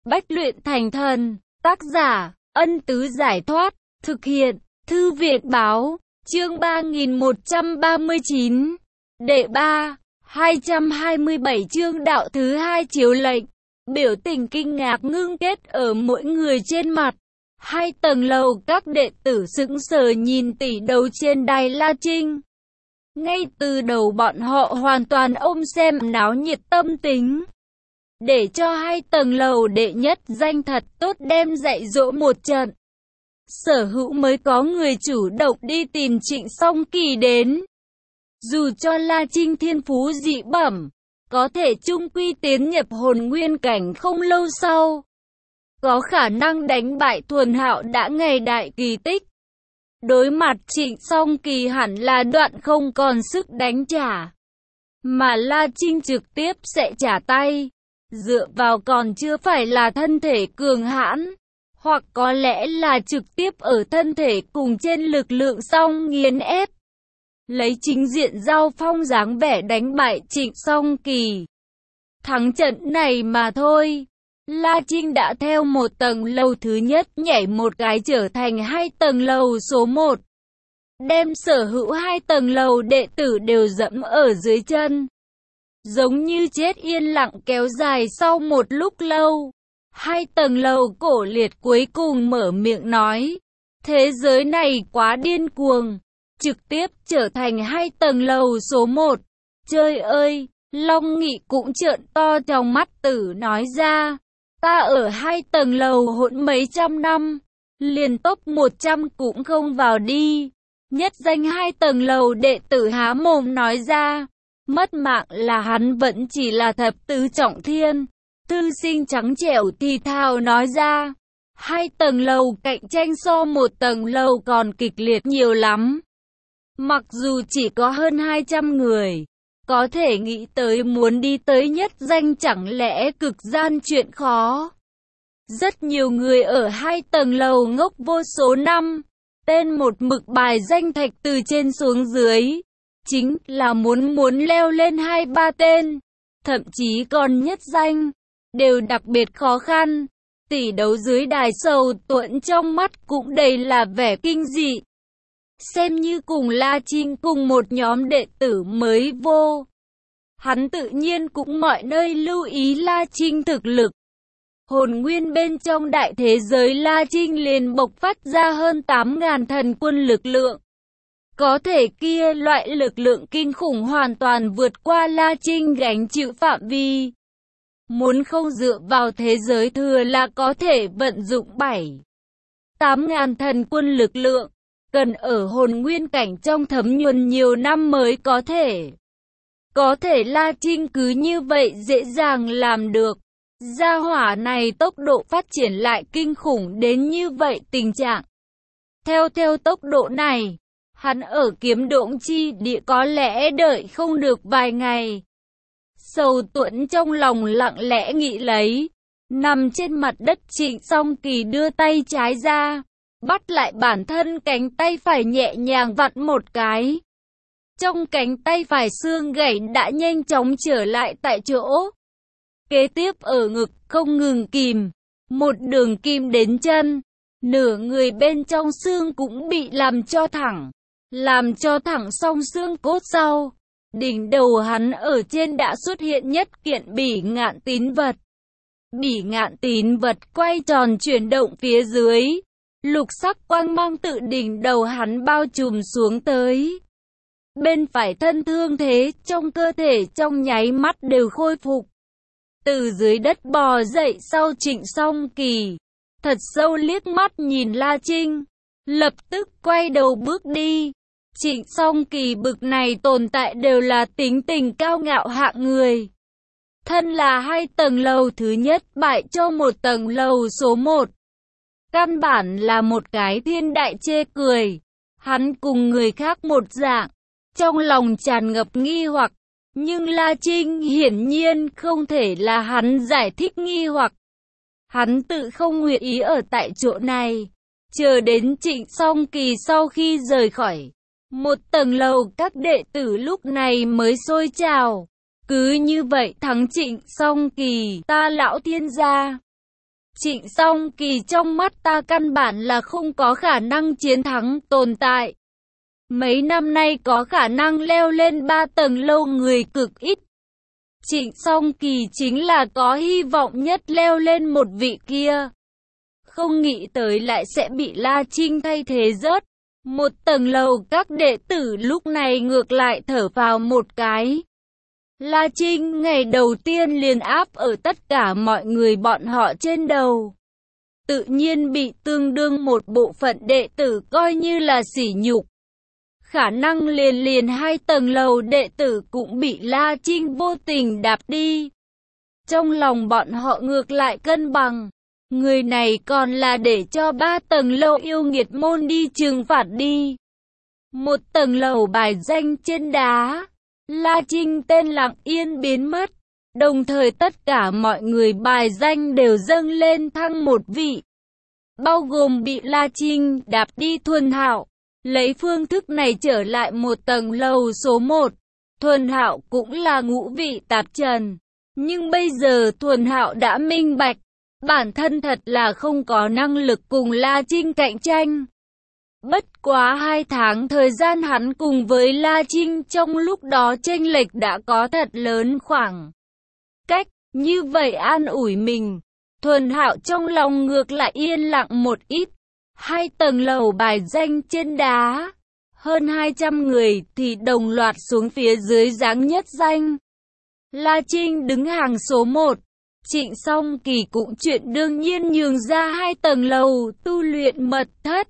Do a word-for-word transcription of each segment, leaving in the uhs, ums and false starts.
Bách luyện thành thần. Tác giả, Ân Tứ Giải Thoát. Thực hiện, Thư viện Báo. Chương ba nghìn một trăm ba mươi chín. Đệ ba, hai trăm hai mươi bảy chương đạo thứ hai chiếu lệnh. Biểu tình kinh ngạc ngưng kết ở mỗi người trên mặt. Hai tầng lầu các đệ tử sững sờ nhìn tỷ đấu trên đài La Trinh. Ngay từ đầu bọn họ hoàn toàn ôm xem náo nhiệt tâm tính. Để cho hai tầng lầu đệ nhất danh thật tốt đem dạy dỗ một trận. Sở Hữu mới có người chủ động đi tìm Trịnh Song Kỳ đến. Dù cho La Trinh thiên phú dị bẩm, có thể chung quy tiến nhập hồn nguyên cảnh không lâu sau. Có khả năng đánh bại Thuần Hạo đã ngày đại kỳ tích. Đối mặt Trịnh Song Kỳ hẳn là đoạn không còn sức đánh trả. Mà La Trinh trực tiếp sẽ trả tay. Dựa vào còn chưa phải là thân thể cường hãn. Hoặc có lẽ là trực tiếp ở thân thể cùng trên lực lượng song nghiền ép. Lấy chính diện giao phong dáng vẻ đánh bại Trịnh Song Kỳ. Thắng trận này mà thôi. La Trinh đã theo một tầng lầu thứ nhất nhảy một cái trở thành hai tầng lầu số một. Đem sở hữu hai tầng lầu đệ tử đều dẫm ở dưới chân. Giống như chết yên lặng kéo dài sau một lúc lâu. Hai tầng lầu cổ liệt cuối cùng mở miệng nói. Thế giới này quá điên cuồng. Trực tiếp trở thành hai tầng lầu số một. Trời ơi, Long Nghị cũng trợn to trong mắt tử nói ra. Ta ở hai tầng lầu hỗn mấy trăm năm. Liền top một trăm cũng không vào đi. Nhất danh hai tầng lầu đệ tử há mồm nói ra. Mất mạng là hắn vẫn chỉ là thập tứ trọng thiên. Thư sinh trắng trẻo thì thào nói ra. Hai tầng lầu cạnh tranh so một tầng lầu còn kịch liệt nhiều lắm. Mặc dù chỉ có hơn hai trăm người. Có thể nghĩ tới muốn đi tới nhất danh chẳng lẽ cực gian chuyện khó. Rất nhiều người ở hai tầng lầu ngốc vô số năm. Tên một mực bài danh thạch từ trên xuống dưới. Chính là muốn muốn leo lên hai ba tên. Thậm chí còn nhất danh. Đều đặc biệt khó khăn. Tỷ đấu dưới đài Sầu Tuẫn trong mắt cũng đầy là vẻ kinh dị. Xem như cùng La Trinh cùng một nhóm đệ tử mới vô. Hắn tự nhiên cũng mọi nơi lưu ý La Trinh thực lực. Hồn nguyên bên trong đại thế giới La Trinh liền bộc phát ra hơn tám ngàn thần quân lực lượng. Có thể kia loại lực lượng kinh khủng hoàn toàn vượt qua La Trinh gánh chịu phạm vi. Muốn không dựa vào thế giới thừa là có thể vận dụng bảy, tám ngàn thần quân lực lượng. Cần ở hồn nguyên cảnh trong thấm nhuần nhiều năm mới có thể. Có thể La Trinh cứ như vậy dễ dàng làm được. Gia hỏa này tốc độ phát triển lại kinh khủng đến như vậy tình trạng. Theo theo tốc độ này, hắn ở kiếm độn chi địa có lẽ đợi không được vài ngày. Sầu Tuẫn trong lòng lặng lẽ nghĩ lấy. Nằm trên mặt đất Trịnh Song Kỳ đưa tay trái ra. Bắt lại bản thân cánh tay phải nhẹ nhàng vặn một cái. Trong cánh tay phải xương gãy đã nhanh chóng trở lại tại chỗ. Kế tiếp ở ngực không ngừng kìm. Một đường kim đến chân. Nửa người bên trong xương cũng bị làm cho thẳng. Làm cho thẳng song xương cốt sau. Đỉnh đầu hắn ở trên đã xuất hiện nhất kiện bỉ ngạn tín vật. Bỉ ngạn tín vật quay tròn chuyển động phía dưới. Lục sắc quang mang tự đỉnh đầu hắn bao trùm xuống tới. Bên phải thân thương thế trong cơ thể trong nháy mắt đều khôi phục. Từ dưới đất bò dậy sau Trịnh Song Kỳ. Thật sâu liếc mắt nhìn La Trinh. Lập tức quay đầu bước đi. Trịnh Song Kỳ bực này tồn tại đều là tính tình cao ngạo hạng người. Thân là hai tầng lầu thứ nhất bại cho một tầng lầu số một. Căn bản là một cái thiên đại chê cười. Hắn cùng người khác một dạng. Trong lòng tràn ngập nghi hoặc. Nhưng La Trinh hiển nhiên không thể là hắn giải thích nghi hoặc. Hắn tự không nguyện ý ở tại chỗ này. Chờ đến Trịnh Song Kỳ sau khi rời khỏi. Một tầng lầu các đệ tử lúc này mới sôi trào. Cứ như vậy thắng Trịnh Song Kỳ ta lão thiên gia. Trịnh Song Kỳ trong mắt ta căn bản là không có khả năng chiến thắng tồn tại. Mấy năm nay có khả năng leo lên ba tầng lâu người cực ít. Trịnh Song Kỳ chính là có hy vọng nhất leo lên một vị kia. Không nghĩ tới lại sẽ bị La Trinh thay thế rớt. Một tầng lầu các đệ tử lúc này ngược lại thở vào một cái. La Trinh ngày đầu tiên liền áp ở tất cả mọi người bọn họ trên đầu. Tự nhiên bị tương đương một bộ phận đệ tử coi như là sỉ nhục. Khả năng liền liền hai tầng lầu đệ tử cũng bị La Trinh vô tình đạp đi. Trong lòng bọn họ ngược lại cân bằng. Người này còn là để cho ba tầng lầu yêu nghiệt môn đi trừng phạt đi. Một tầng lầu bài danh trên đá. La Trinh tên lặng yên biến mất. Đồng thời tất cả mọi người bài danh đều dâng lên thăng một vị. Bao gồm bị La Trinh đạp đi Thuần Hạo. Lấy phương thức này trở lại một tầng lầu số một. Thuần Hạo cũng là ngũ vị tạp trần. Nhưng bây giờ Thuần Hạo đã minh bạch. Bản thân thật là không có năng lực cùng La Trinh cạnh tranh. Bất quá hai tháng thời gian hắn cùng với La Trinh trong lúc đó chênh lệch đã có thật lớn khoảng cách. Như vậy an ủi mình. Thuần Hạo trong lòng ngược lại yên lặng một ít. Hai tầng lầu bài danh trên đá. Hơn hai trăm người thì đồng loạt xuống phía dưới giáng nhất danh. La Trinh đứng hàng số một. Trịnh Song Kỳ cũng chuyện đương nhiên nhường ra hai tầng lầu tu luyện mật thất.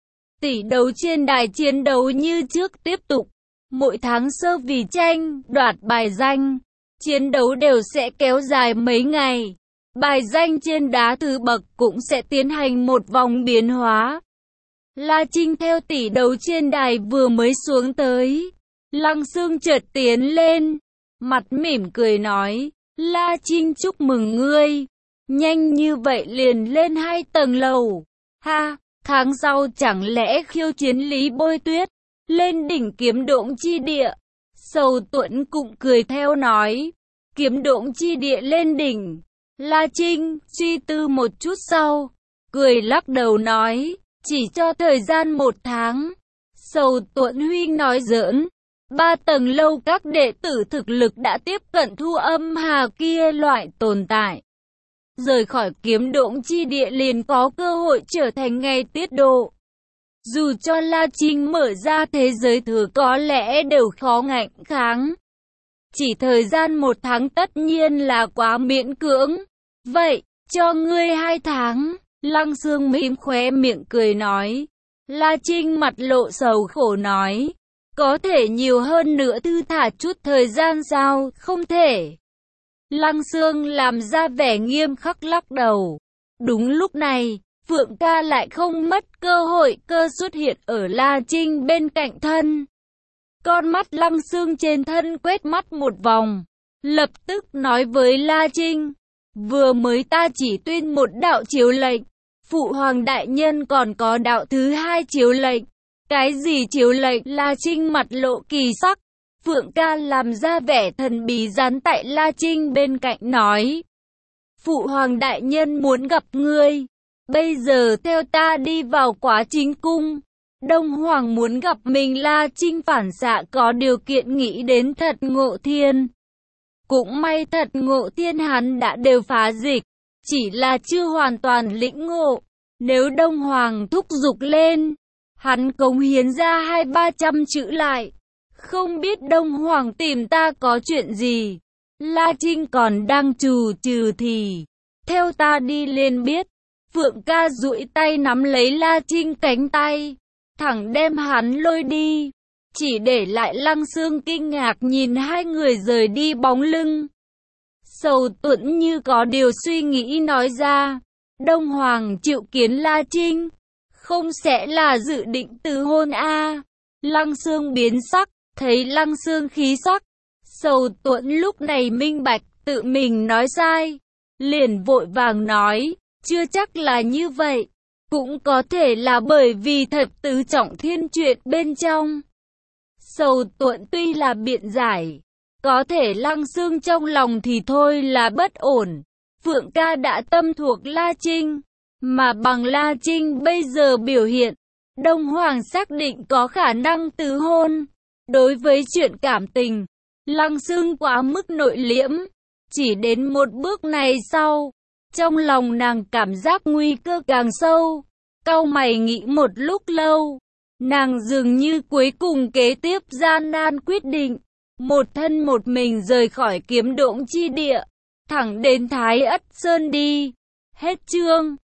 Tỷ đấu trên đài chiến đấu như trước tiếp tục. Mỗi tháng sơ vì tranh, đoạt bài danh. Chiến đấu đều sẽ kéo dài mấy ngày. Bài danh trên đá thứ bậc cũng sẽ tiến hành một vòng biến hóa. La Trinh theo tỷ đấu trên đài vừa mới xuống tới. Lăng Xương chợt tiến lên. Mặt mỉm cười nói. La Trinh chúc mừng ngươi. Nhanh như vậy liền lên hai tầng lầu. Ha, tháng sau chẳng lẽ khiêu chiến Lý Bôi Tuyết. Lên đỉnh kiếm độn chi địa. Sầu Tuẫn cũng cười theo nói. Kiếm độn chi địa lên đỉnh. La Trinh suy tư một chút sau. Cười lắc đầu nói. Chỉ cho thời gian một tháng. Sầu Tuẫn Huynh nói giỡn. Ba tầng lâu các đệ tử thực lực đã tiếp cận Thu Âm Hà kia loại tồn tại. Rời khỏi kiếm độn chi địa liền có cơ hội trở thành ngày tiết độ. Dù cho La Trinh mở ra thế giới thứ có lẽ đều khó ngạnh kháng. Chỉ thời gian một tháng tất nhiên là quá miễn cưỡng. Vậy, cho ngươi hai tháng. Lăng Xương mím khóe miệng cười nói. La Trinh mặt lộ sầu khổ nói. Có thể nhiều hơn nữa thư thả chút thời gian sao, không thể. Lăng Xương làm ra vẻ nghiêm khắc lắc đầu. Đúng lúc này, Phượng Ca lại không mất cơ hội cơ xuất hiện ở La Trinh bên cạnh thân. Con mắt Lăng Xương trên thân quét mắt một vòng. Lập tức nói với La Trinh. Vừa mới ta chỉ tuyên một đạo chiếu lệnh. Phụ hoàng đại nhân còn có đạo thứ hai chiếu lệnh. Cái gì chiếu lệnh? La Trinh mặt lộ kỳ sắc. Phượng Ca làm ra vẻ thần bí dán tại La Trinh bên cạnh nói. Phụ hoàng đại nhân muốn gặp ngươi. Bây giờ theo ta đi vào Quá Chính cung. Đông Hoàng muốn gặp mình. La Trinh phản xạ có điều kiện nghĩ đến Thật Ngộ Thiên. Cũng may Thật Ngộ Thiên hắn đã đều phá dịch. Chỉ là chưa hoàn toàn lĩnh ngộ. Nếu Đông Hoàng thúc giục lên, hắn cống hiến ra hai ba trăm chữ lại. Không biết Đông Hoàng tìm ta có chuyện gì. La Trinh còn đang trù trừ thì. Theo ta đi lên biết. Phượng Ca duỗi tay nắm lấy La Trinh cánh tay. Thẳng đem hắn lôi đi. Chỉ để lại Lăng Xương kinh ngạc nhìn hai người rời đi bóng lưng. Sầu Tuẫn như có điều suy nghĩ nói ra. Đông Hoàng chịu kiến La Trinh. Không sẽ là dự định từ hôn a à. Lăng Xương biến sắc. Thấy Lăng Xương khí sắc. Sầu Tuẫn lúc này minh bạch tự mình nói sai. Liền vội vàng nói. Chưa chắc là như vậy. Cũng có thể là bởi vì thập tứ trọng thiên chuyện bên trong. Sầu Tuẫn tuy là biện giải. Có thể Lăng Xương trong lòng thì thôi là bất ổn. Phượng ca đã tâm thuộc La Trinh, mà bằng La Trinh bây giờ biểu hiện, Đông Hoàng xác định có khả năng tứ hôn. Đối với chuyện cảm tình, Lăng Sương quá mức nội liễm, chỉ đến một bước này sau, trong lòng nàng cảm giác nguy cơ càng sâu. Cau mày nghĩ một lúc lâu, nàng dường như cuối cùng kế tiếp gian nan quyết định, một thân một mình rời khỏi Kiếm Độn chi địa, thẳng đến Thái Ất Sơn đi. Hết chương.